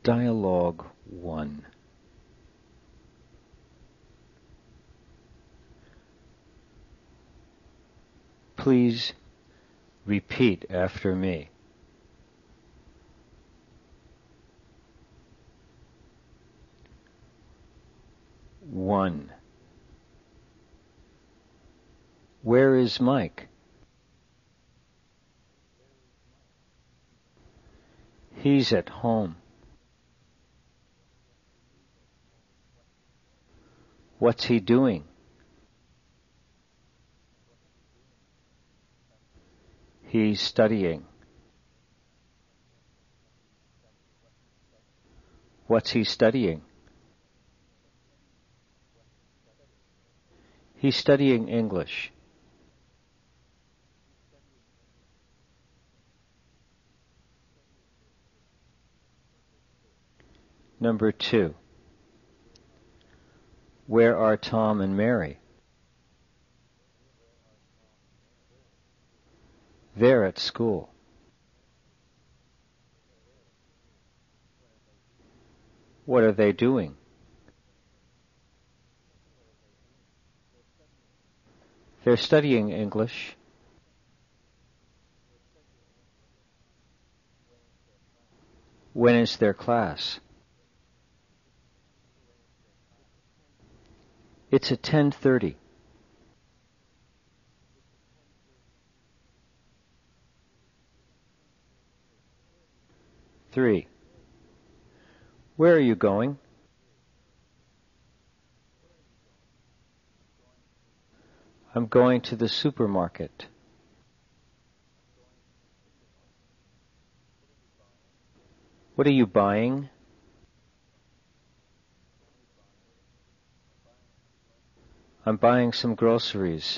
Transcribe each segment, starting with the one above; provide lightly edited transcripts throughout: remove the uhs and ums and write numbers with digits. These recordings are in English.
Dialogue 1. Please repeat after me. One. Where is Mike? He's at home. What's he doing? He's studying. What's he studying? He's studying English. Number 2. Where are Tom and Mary? They're at school. What are they doing? They're studying English. When is their class? It's at 10:30. Three. Where are you going? I'm going to the supermarket. What are you buying? I'm buying some groceries.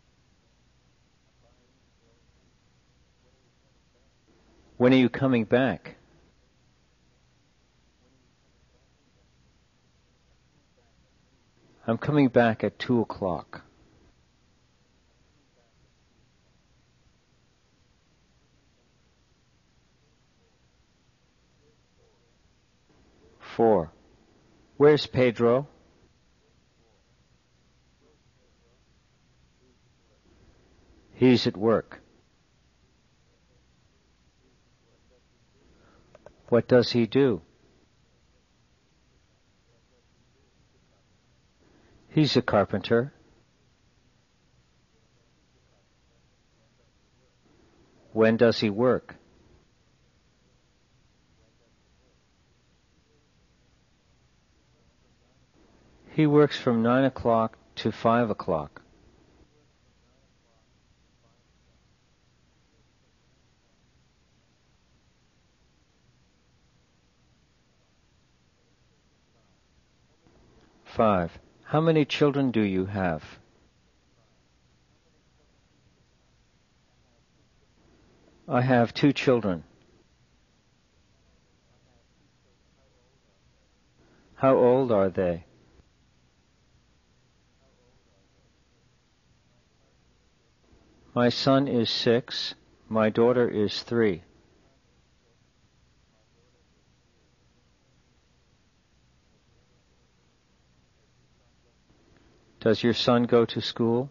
When are you coming back? I'm coming back at 2 o'clock. Four. Where's Pedro? He's at work. What does he do? He's a carpenter. When does he work? He works from 9 o'clock to 5 o'clock. Five. How many children do you have? I have 2 children. How old are they? My son is 6. My daughter is 3. Does your son go to school?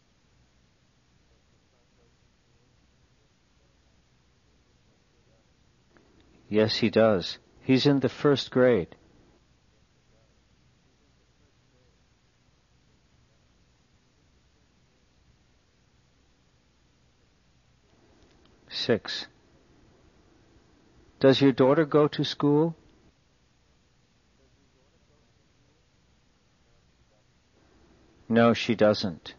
Yes, he does. He's in the 1st grade. Six. Does your daughter go to school? No, she doesn't.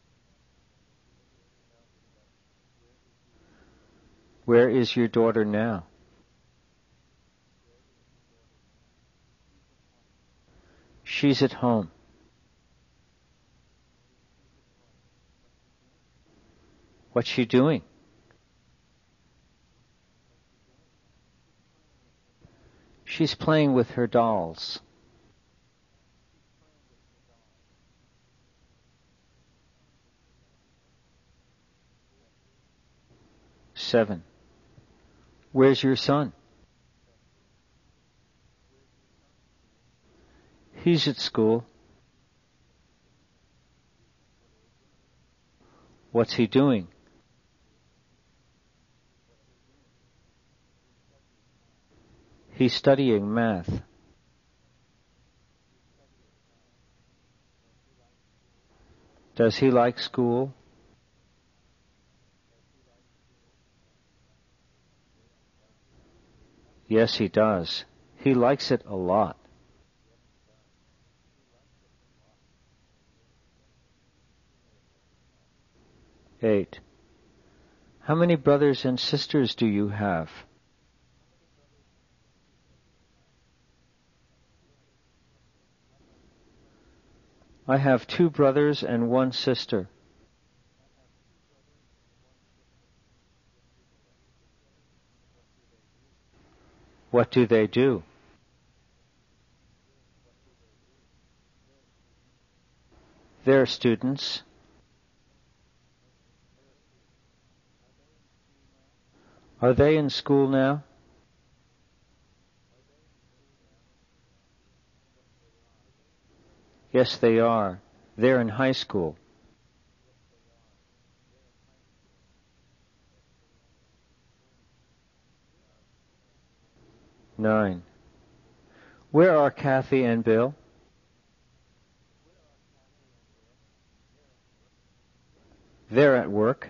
Where is your daughter now? She's at home. What's she doing? She's playing with her dolls. Seven. Where's your son? He's at school. What's he doing? He's studying math. Does he like school? Yes, he does. He likes it a lot. 8. How many brothers and sisters do you have? I have 2 brothers and 1 sister. What do they do? They're students. Are they in school now? Yes, they are. They're in high school. 9. Where are Kathy and Bill? They're at work.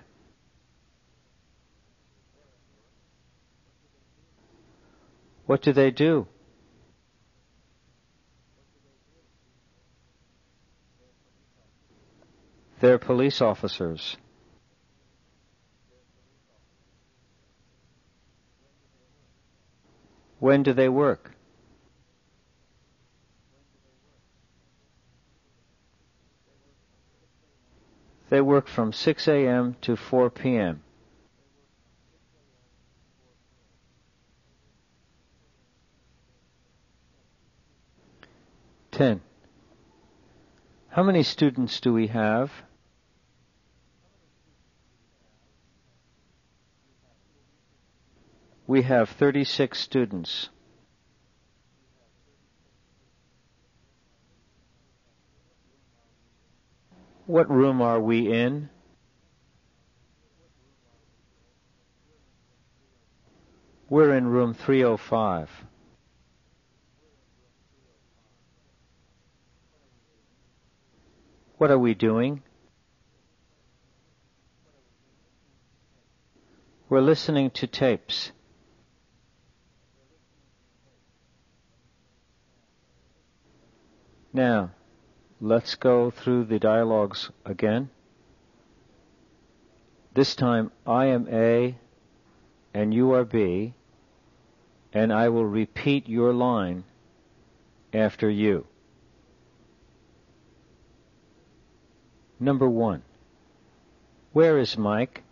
What do they do? They're police officers. When do they work? They work from 6 a.m. to 4 p.m. 10. How many students do we have? We have 36 students. What room are we in? We're in room 305. What are we doing? We're listening to tapes. Now, let's go through the dialogues again. This time, I am A and you are B, and I will repeat your line after you. Number 1. Where is Mike?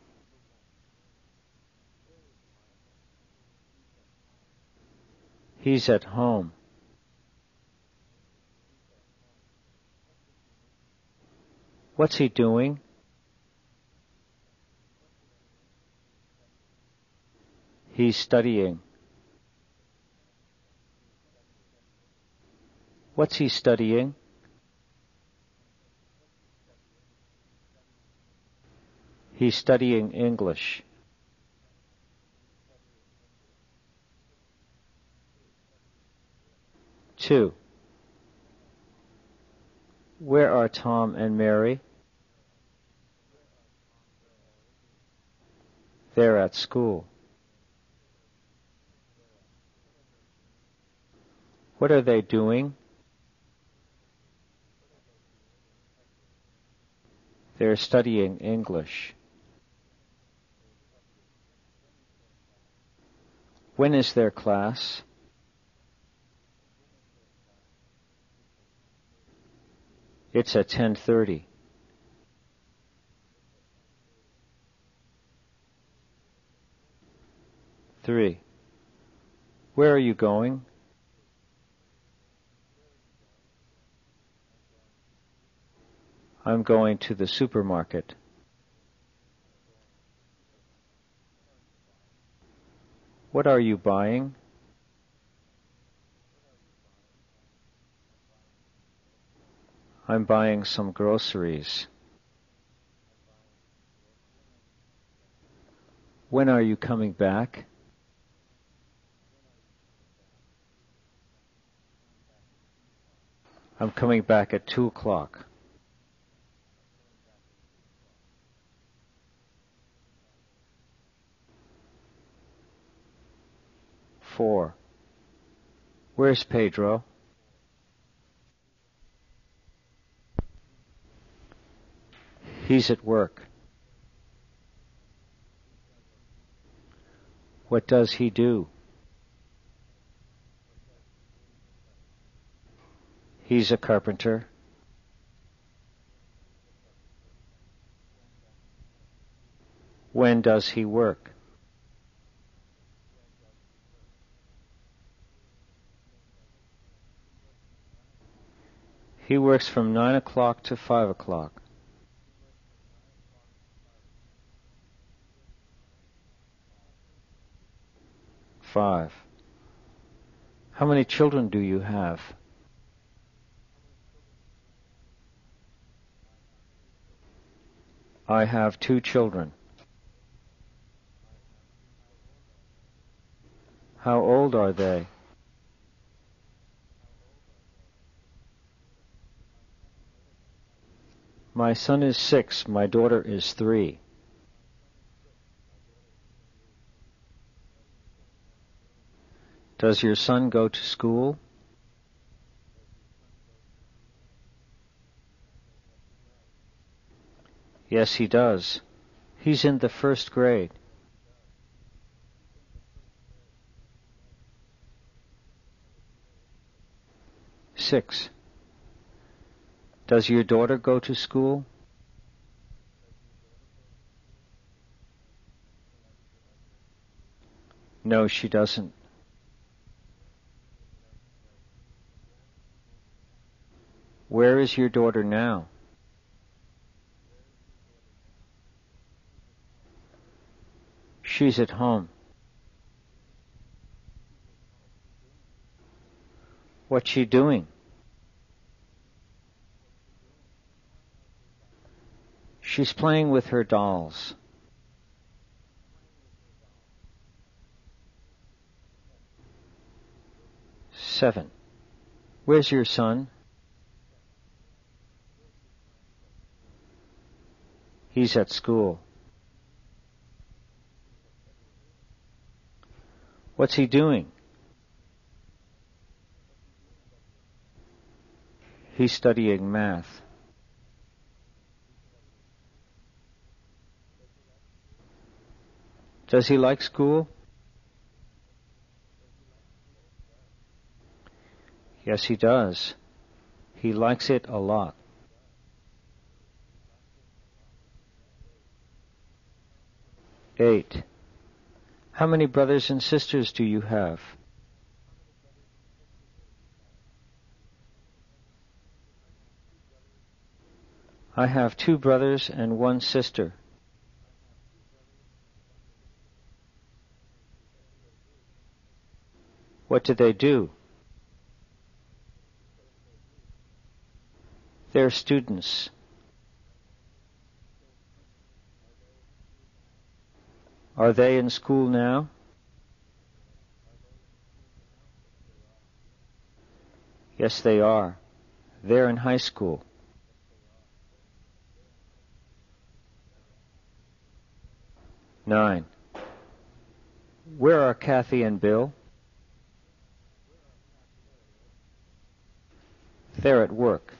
He's at home. What's he doing? He's studying. What's he studying? He's studying English. Two. Where are Tom and Mary? They're at school. What are they doing? They're studying English. When is their class? It's at 10:30. Three. Where are you going? I'm going to the supermarket. What are you buying? I'm buying some groceries. When are you coming back? I'm coming back at 2 o'clock. Four. Where's Pedro? He's at work. What does he do? He's a carpenter. When does he work? He works from 9 o'clock to 5 o'clock. Five. How many children do you have? I have 2 children. How old are they? My son is 6, my daughter is 3. Does your son go to school? Yes, he does. He's in the 1st grade. Six. Does your daughter go to school? No, she doesn't. Where is your daughter now? She's at home. What's she doing? She's playing with her dolls. 7. Where's your son? He's at school. What's he doing? He's studying math. Does he like school? Yes, he does. He likes it a lot. 8. How many brothers and sisters do you have? I have 2 brothers and 1 sister. What do they do? They're students. Are they in school now? Yes, they are. They're in high school. 9. Where are Kathy and Bill? They're at work.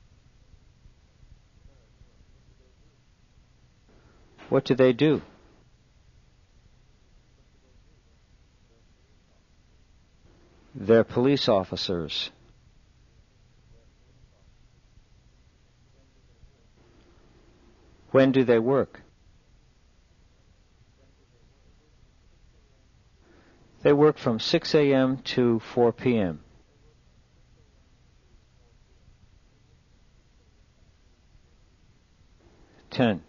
What do they do? They're police officers. When do they work? They work from 6 a.m. to 4 p.m. 10.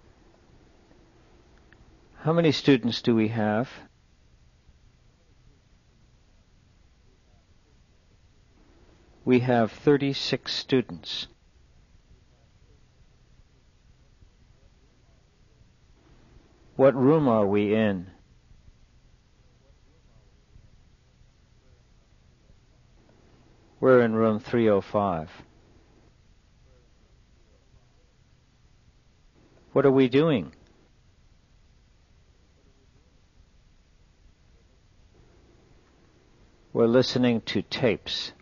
How many students do we have? We have 36 students. What room are we in? We're in room 305. What are we doing? We're listening to tapes.